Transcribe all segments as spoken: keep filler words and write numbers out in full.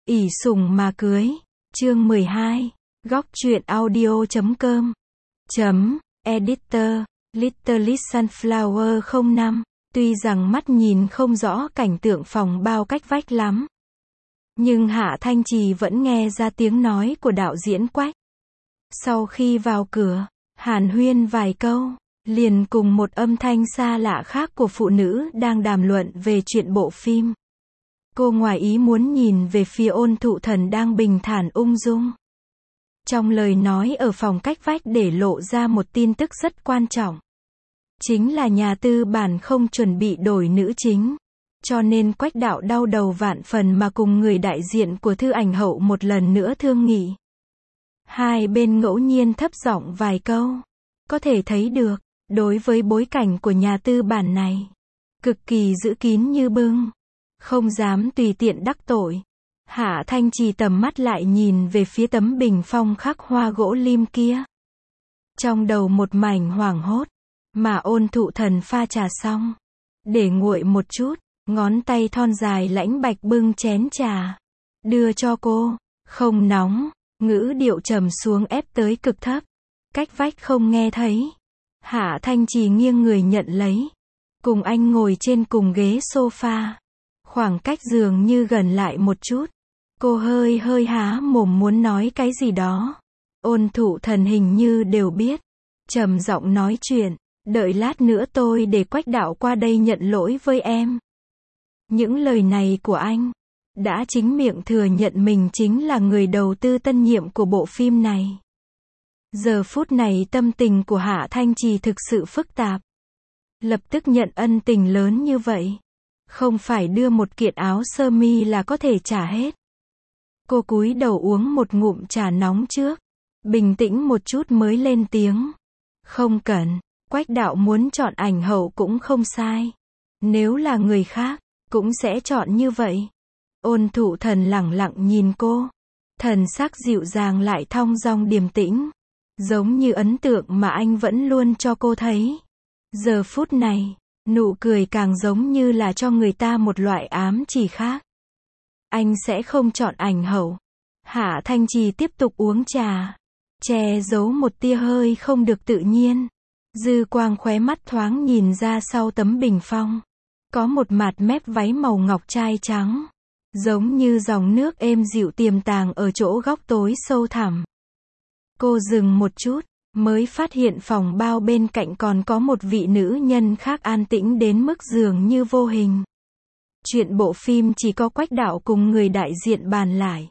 ỷ sủng mà cưới. Chương mười hai. Góc truyện audio chấm com. Chấm, editor, Little Sunflower không năm. Tuy rằng mắt nhìn không rõ cảnh tượng phòng bao cách vách lắm, nhưng Hạ Thanh Trì vẫn nghe ra tiếng nói của đạo diễn Quách. Sau khi vào cửa, hàn huyên vài câu, liền cùng một âm thanh xa lạ khác của phụ nữ đang đàm luận về chuyện bộ phim. Cô ngoài ý muốn nhìn về phía Ôn Thụ Thần đang bình thản ung dung. Trong lời nói ở phòng cách vách để lộ ra một tin tức rất quan trọng. Chính là nhà tư bản không chuẩn bị đổi nữ chính. Cho nên Quách đạo đau đầu vạn phần mà cùng người đại diện của Thư Ảnh Hậu một lần nữa thương nghị. Hai bên ngẫu nhiên thấp giọng vài câu. Có thể thấy được, đối với bối cảnh của nhà tư bản này, cực kỳ giữ kín như bưng, không dám tùy tiện đắc tội. Hạ Thanh Trì tầm mắt lại nhìn về phía tấm bình phong khắc hoa gỗ lim kia. Trong đầu một mảnh hoảng hốt, mà Ôn Thụ Thần pha trà xong, để nguội một chút, ngón tay thon dài lãnh bạch bưng chén trà, đưa cho cô. Không nóng, ngữ điệu trầm xuống ép tới cực thấp, cách vách không nghe thấy. Hạ Thanh Trì nghiêng người nhận lấy, cùng anh ngồi trên cùng ghế sofa, khoảng cách dường như gần lại một chút. Cô hơi hơi há mồm muốn nói cái gì đó. Ôn Thụ Thần hình như đều biết, trầm giọng nói chuyện, đợi lát nữa tôi để Quách đạo qua đây nhận lỗi với em. Những lời này của anh, đã chính miệng thừa nhận mình chính là người đầu tư tân nhiệm của bộ phim này. Giờ phút này tâm tình của Hạ Thanh Trì thực sự phức tạp. Lập tức nhận ân tình lớn như vậy, không phải đưa một kiện áo sơ mi là có thể trả hết. Cô cúi đầu uống một ngụm trà nóng trước, bình tĩnh một chút mới lên tiếng. Không cần, Quách đạo muốn chọn ảnh hậu cũng không sai. Nếu là người khác, cũng sẽ chọn như vậy. Ôn Thụ Thần lẳng lặng nhìn cô, thần sắc dịu dàng lại thong dong điềm tĩnh, giống như ấn tượng mà anh vẫn luôn cho cô thấy. Giờ phút này, nụ cười càng giống như là cho người ta một loại ám chỉ khác. Anh sẽ không chọn ảnh hậu. Hạ Thanh Trì tiếp tục uống trà, che giấu một tia hơi không được tự nhiên. Dư quang khóe mắt thoáng nhìn ra sau tấm bình phong, có một mạt mép váy màu ngọc trai trắng, giống như dòng nước êm dịu tiềm tàng ở chỗ góc tối sâu thẳm. Cô dừng một chút, mới phát hiện phòng bao bên cạnh còn có một vị nữ nhân khác an tĩnh đến mức dường như vô hình. Chuyện bộ phim chỉ có Quách đạo cùng người đại diện bàn lại.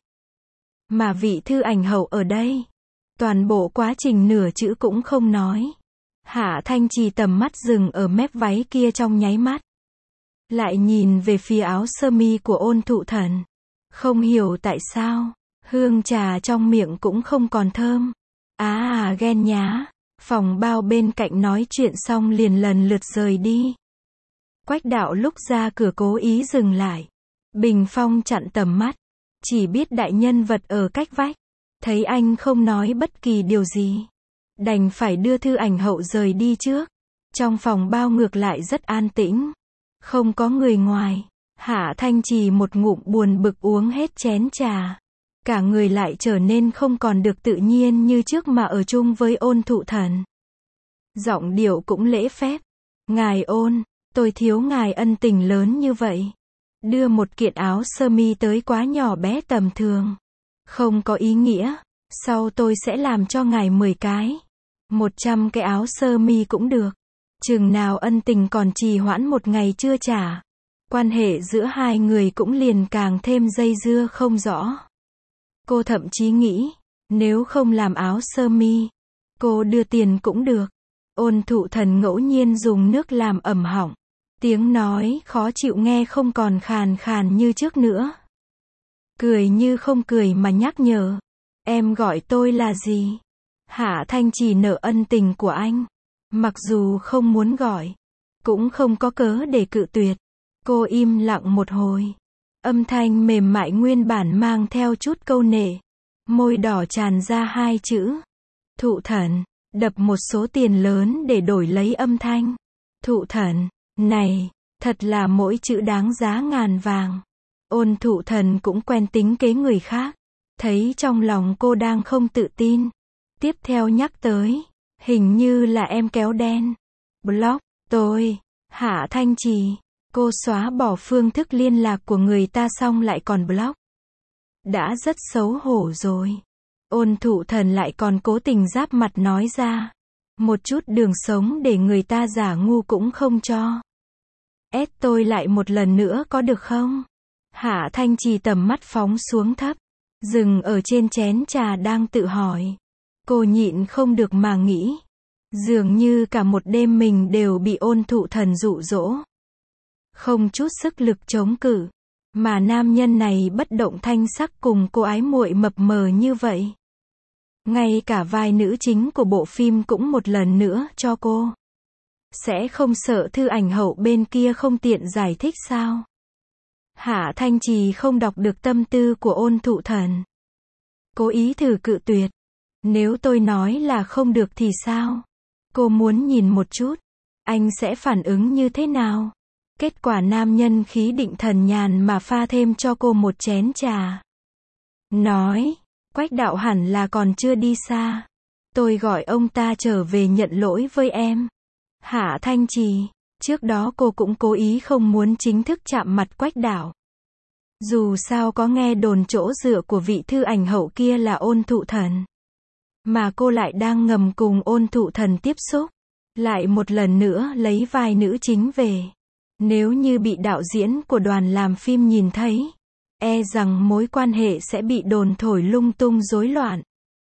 Mà vị Thư Ảnh Hậu ở đây, toàn bộ quá trình nửa chữ cũng không nói. Hạ Thanh Trì tầm mắt dừng ở mép váy kia trong nháy mắt, lại nhìn về phía áo sơ mi của Ôn Thụ Thần. Không hiểu tại sao, hương trà trong miệng cũng không còn thơm. Á à ghen nhá. Phòng bao bên cạnh nói chuyện xong liền lần lượt rời đi. Quách đạo lúc ra cửa cố ý dừng lại. Bình phong chặn tầm mắt, chỉ biết đại nhân vật ở cách vách. Thấy anh không nói bất kỳ điều gì, đành phải đưa Thư Ảnh Hậu rời đi trước. Trong phòng bao ngược lại rất an tĩnh, không có người ngoài. Hạ Thanh Trì một ngụm buồn bực uống hết chén trà, cả người lại trở nên không còn được tự nhiên như trước mà ở chung với Ôn Thụ Thần. Giọng điệu cũng lễ phép. Ngài Ôn, tôi thiếu ngài ân tình lớn như vậy. Đưa một kiện áo sơ mi tới quá nhỏ bé tầm thường, không có ý nghĩa. Sau tôi sẽ làm cho ngài mười cái, một trăm cái áo sơ mi cũng được. Chừng nào ân tình còn trì hoãn một ngày chưa trả, quan hệ giữa hai người cũng liền càng thêm dây dưa không rõ. Cô thậm chí nghĩ, nếu không làm áo sơ mi, cô đưa tiền cũng được. Ôn Thụ Thần ngẫu nhiên dùng nước làm ẩm họng, tiếng nói khó chịu nghe không còn khàn khàn như trước nữa. Cười như không cười mà nhắc nhở, em gọi tôi là gì? Hạ Thanh Trì nợ ân tình của anh, mặc dù không muốn gọi, cũng không có cớ để cự tuyệt. Cô im lặng một hồi, âm thanh mềm mại nguyên bản mang theo chút câu nệ, môi đỏ tràn ra hai chữ. Thụ Thần, đập một số tiền lớn để đổi lấy âm thanh. Thụ Thần, này, thật là mỗi chữ đáng giá ngàn vàng. Ôn Thụ Thần cũng quen tính kế người khác. Thấy trong lòng cô đang không tự tin. Tiếp theo nhắc tới. Hình như là em kéo đen. Block, tôi. Hạ Thanh Trì. Cô xóa bỏ phương thức liên lạc của người ta xong lại còn block. Đã rất xấu hổ rồi. Ôn Thụ Thần lại còn cố tình giáp mặt nói ra. Một chút đường sống để người ta giả ngu cũng không cho. Ép tôi lại một lần nữa có được không? Hạ Thanh Trì tầm mắt phóng xuống thấp. Dừng ở trên chén trà đang tự hỏi. Cô nhịn không được mà nghĩ. Dường như cả một đêm mình đều bị Ôn Thụ Thần dụ dỗ. Không chút sức lực chống cự. Mà nam nhân này bất động thanh sắc cùng cô ái muội mập mờ như vậy. Ngay cả vai nữ chính của bộ phim cũng một lần nữa cho cô. Sẽ không sợ thư ảnh hậu bên kia không tiện giải thích sao? Hạ Thanh Trì không đọc được tâm tư của Ôn Thụ Thần. Cố ý thử cự tuyệt. Nếu tôi nói là không được thì sao? Cô muốn nhìn một chút. Anh sẽ phản ứng như thế nào? Kết quả nam nhân khí định thần nhàn mà pha thêm cho cô một chén trà. Nói, Quách đạo hẳn là còn chưa đi xa. Tôi gọi ông ta trở về nhận lỗi với em. Hạ Thanh Trì, trước đó cô cũng cố ý không muốn chính thức chạm mặt Quách đạo. Dù sao có nghe đồn chỗ dựa của vị thư ảnh hậu kia là Ôn Thụ Thần. Mà cô lại đang ngầm cùng Ôn Thụ Thần tiếp xúc. Lại một lần nữa lấy vai nữ chính về. Nếu như bị đạo diễn của đoàn làm phim nhìn thấy, e rằng mối quan hệ sẽ bị đồn thổi lung tung rối loạn.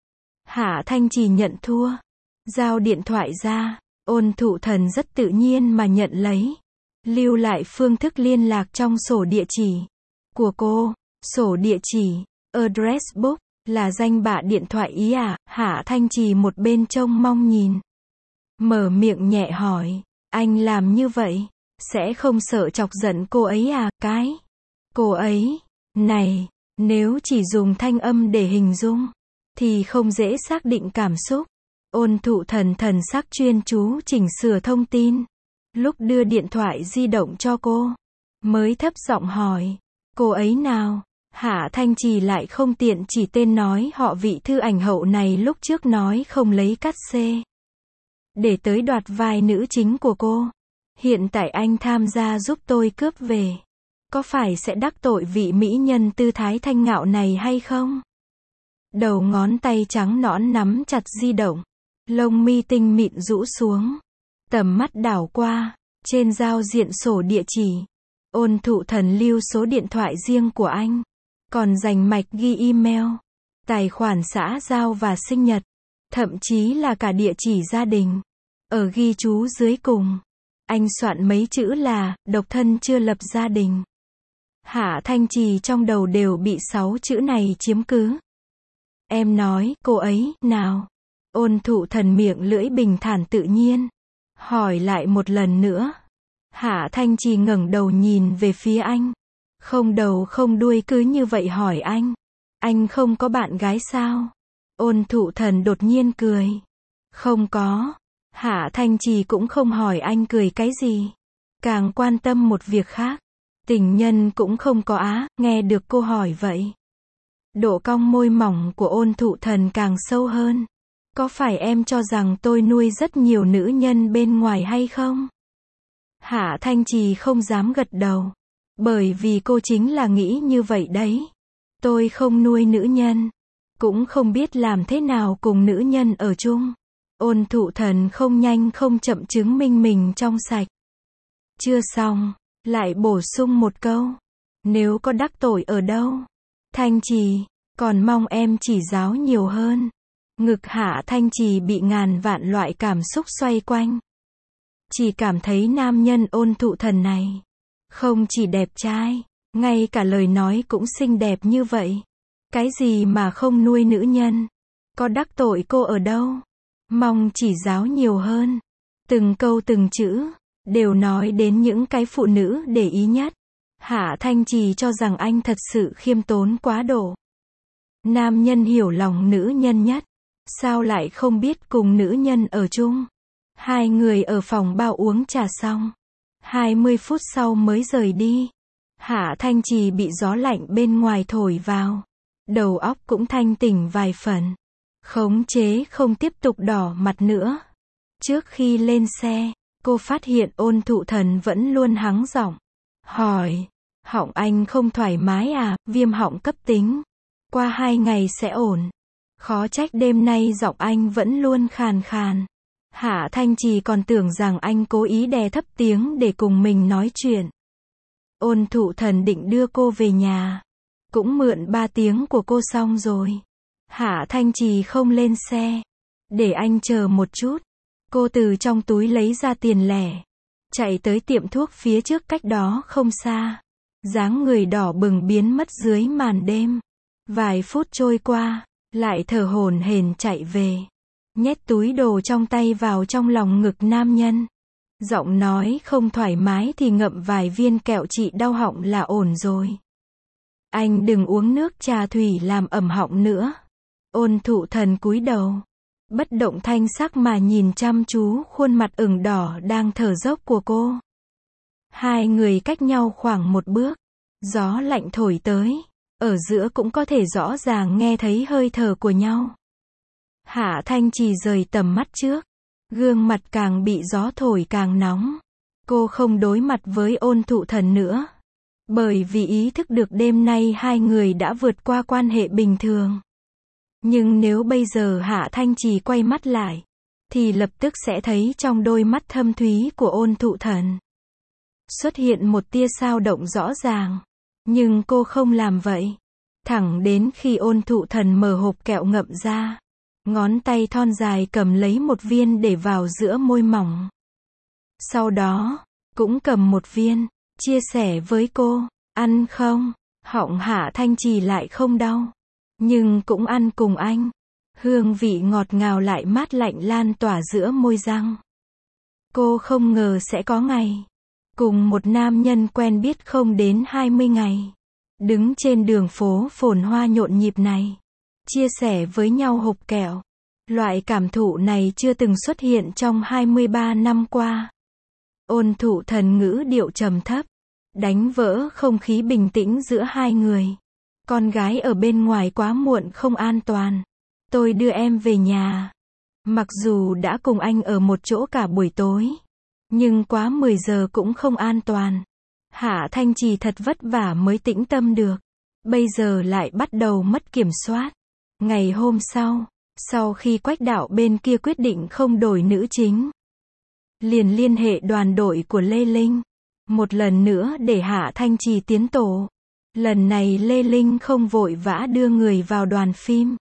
Hạ Thanh Trì nhận thua. Giao điện thoại ra. Ôn Thụ Thần rất tự nhiên mà nhận lấy. Lưu lại phương thức liên lạc trong sổ địa chỉ của cô. Sổ địa chỉ, address book, là danh bạ điện thoại ý à? Hạ Thanh Trì một bên trông mong nhìn. Mở miệng nhẹ hỏi. Anh làm như vậy, sẽ không sợ chọc giận cô ấy à? Cái cô ấy này, nếu chỉ dùng thanh âm để hình dung, thì không dễ xác định cảm xúc. Ôn Thụ Thần thần sắc chuyên chú chỉnh sửa thông tin. Lúc đưa điện thoại di động cho cô, mới thấp giọng hỏi. Cô ấy nào? Hạ Thanh Trì lại không tiện chỉ tên nói họ vị thư ảnh hậu này lúc trước nói không lấy cát xê. Để tới đoạt vai nữ chính của cô. Hiện tại anh tham gia giúp tôi cướp về. Có phải sẽ đắc tội vị mỹ nhân tư thái thanh ngạo này hay không? Đầu ngón tay trắng nõn nắm chặt di động. Lông mi tinh mịn rũ xuống. Tầm mắt đảo qua. Trên giao diện sổ địa chỉ. Ôn Thụ Thần lưu số điện thoại riêng của anh. Còn dành mạch ghi email, tài khoản xã giao và sinh nhật. Thậm chí là cả địa chỉ gia đình. Ở ghi chú dưới cùng, anh soạn mấy chữ là, độc thân chưa lập gia đình. Hạ Thanh Trì trong đầu đều bị sáu chữ này chiếm cứ. Em nói, cô ấy, nào? Ôn Thụ Thần miệng lưỡi bình thản tự nhiên. Hỏi lại một lần nữa. Hạ Thanh Trì ngẩng đầu nhìn về phía anh. Không đầu không đuôi cứ như vậy hỏi anh. Anh không có bạn gái sao? Ôn Thụ Thần đột nhiên cười. Không có. Hạ Thanh Trì cũng không hỏi anh cười cái gì. Càng quan tâm một việc khác. Tình nhân cũng không có á, nghe được cô hỏi vậy. Độ cong môi mỏng của Ôn Thụ Thần càng sâu hơn. Có phải em cho rằng tôi nuôi rất nhiều nữ nhân bên ngoài hay không? Hạ Thanh Trì không dám gật đầu. Bởi vì cô chính là nghĩ như vậy đấy. Tôi không nuôi nữ nhân. Cũng không biết làm thế nào cùng nữ nhân ở chung. Ôn Thụ Thần không nhanh không chậm chứng minh mình trong sạch. Chưa xong. Lại bổ sung một câu. Nếu có đắc tội ở đâu, Thanh Trì, còn mong em chỉ giáo nhiều hơn. Ngực Hạ Thanh Trì bị ngàn vạn loại cảm xúc xoay quanh. Chỉ cảm thấy nam nhân Ôn Thụ Thần này không chỉ đẹp trai, ngay cả lời nói cũng xinh đẹp như vậy. Cái gì mà không nuôi nữ nhân? Có đắc tội cô ở đâu? Mong chỉ giáo nhiều hơn. Từng câu từng chữ đều nói đến những cái phụ nữ để ý nhất. Hạ Thanh Trì cho rằng anh thật sự khiêm tốn quá độ. Nam nhân hiểu lòng nữ nhân nhất. Sao lại không biết cùng nữ nhân ở chung? Hai người ở phòng bao uống trà xong. hai mươi phút sau mới rời đi. Hạ Thanh Trì bị gió lạnh bên ngoài thổi vào. Đầu óc cũng thanh tỉnh vài phần. Khống chế không tiếp tục đỏ mặt nữa. Trước khi lên xe, cô phát hiện Ôn Thụ Thần vẫn luôn hắng giọng. Hỏi, họng anh không thoải mái à, viêm họng cấp tính. Qua hai ngày sẽ ổn. Khó trách đêm nay giọng anh vẫn luôn khàn khàn. Hạ Thanh Trì còn tưởng rằng anh cố ý đè thấp tiếng để cùng mình nói chuyện. Ôn Thụ Thần định đưa cô về nhà. Cũng mượn ba tiếng của cô xong rồi. Hạ Thanh Trì không lên xe. Để anh chờ một chút. Cô từ trong túi lấy ra tiền lẻ. Chạy tới tiệm thuốc phía trước cách đó không xa. Dáng người đỏ bừng biến mất dưới màn đêm. Vài phút trôi qua, lại thở hổn hển chạy về. Nhét túi đồ trong tay vào trong lòng ngực nam nhân. Giọng nói không thoải mái thì ngậm vài viên kẹo trị đau họng là ổn rồi. Anh đừng uống nước trà thủy làm ẩm họng nữa. Ôn Thụ Thần cúi đầu. Bất động thanh sắc mà nhìn chăm chú khuôn mặt ửng đỏ đang thở dốc của cô. Hai người cách nhau khoảng một bước. Gió lạnh thổi tới. Ở giữa cũng có thể rõ ràng nghe thấy hơi thở của nhau. Hạ Thanh Trì rời tầm mắt trước. Gương mặt càng bị gió thổi càng nóng. Cô không đối mặt với Ôn Thụ Thần nữa. Bởi vì ý thức được đêm nay hai người đã vượt qua quan hệ bình thường. Nhưng nếu bây giờ Hạ Thanh Trì quay mắt lại, thì lập tức sẽ thấy trong đôi mắt thâm thúy của Ôn Thụ Thần xuất hiện một tia dao động rõ ràng. Nhưng cô không làm vậy. Thẳng đến khi Ôn Thụ Thần mở hộp kẹo ngậm ra. Ngón tay thon dài cầm lấy một viên để vào giữa môi mỏng. Sau đó, cũng cầm một viên, chia sẻ với cô. Ăn không? Họng Hạ Thanh Trì lại không đau. Nhưng cũng ăn cùng anh. Hương vị ngọt ngào lại mát lạnh lan tỏa giữa môi răng. Cô không ngờ sẽ có ngày. Cùng một nam nhân quen biết không đến hai mươi ngày. Đứng trên đường phố phồn hoa nhộn nhịp này. Chia sẻ với nhau hộp kẹo. Loại cảm thụ này chưa từng xuất hiện trong hai mươi ba năm qua. Ôn Thụ Thần ngữ điệu trầm thấp. Đánh vỡ không khí bình tĩnh giữa hai người. Con gái ở bên ngoài quá muộn không an toàn. Tôi đưa em về nhà. Mặc dù đã cùng anh ở một chỗ cả buổi tối. Nhưng quá mười giờ cũng không an toàn. Hạ Thanh Trì thật vất vả mới tĩnh tâm được. Bây giờ lại bắt đầu mất kiểm soát. Ngày hôm sau, sau khi Quách Đạo bên kia quyết định không đổi nữ chính, liền liên hệ đoàn đội của Lê Linh. Một lần nữa để Hạ Thanh Trì tiến tổ. Lần này Lê Linh không vội vã đưa người vào đoàn phim.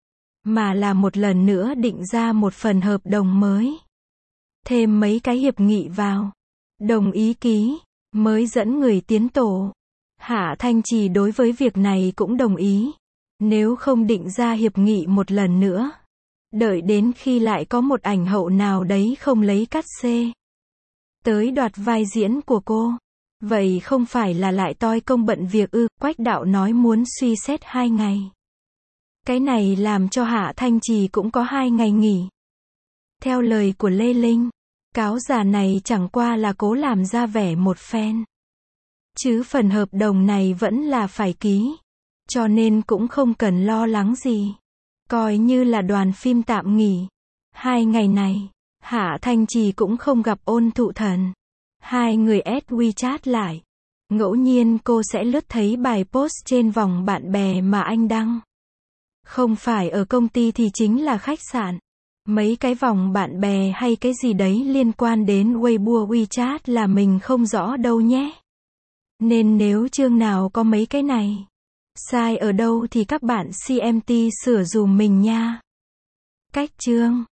Mà là một lần nữa định ra một phần hợp đồng mới. Thêm mấy cái hiệp nghị vào. Đồng ý ký. Mới dẫn người tiến tổ. Hạ Thanh Trì đối với việc này cũng đồng ý. Nếu không định ra hiệp nghị một lần nữa. Đợi đến khi lại có một ảnh hậu nào đấy không lấy cát xê tới đoạt vai diễn của cô. Vậy không phải là lại toi công bận việc ư? Quách Đạo nói muốn suy xét hai ngày. Cái này làm cho Hạ Thanh Trì cũng có hai ngày nghỉ. Theo lời của Lê Linh, cáo già này chẳng qua là cố làm ra vẻ một phen. Chứ phần hợp đồng này vẫn là phải ký. Cho nên cũng không cần lo lắng gì. Coi như là đoàn phim tạm nghỉ. Hai ngày này, Hạ Thanh Trì cũng không gặp Ôn Thụ Thần. Hai người add WeChat lại. Ngẫu nhiên cô sẽ lướt thấy bài post trên vòng bạn bè mà anh đăng. Không phải ở công ty thì chính là khách sạn. Mấy cái vòng bạn bè hay cái gì đấy liên quan đến Weibo WeChat là mình không rõ đâu nhé. Nên nếu chương nào có mấy cái này sai ở đâu thì các bạn xê em tê sửa dùm mình nha. Cách chương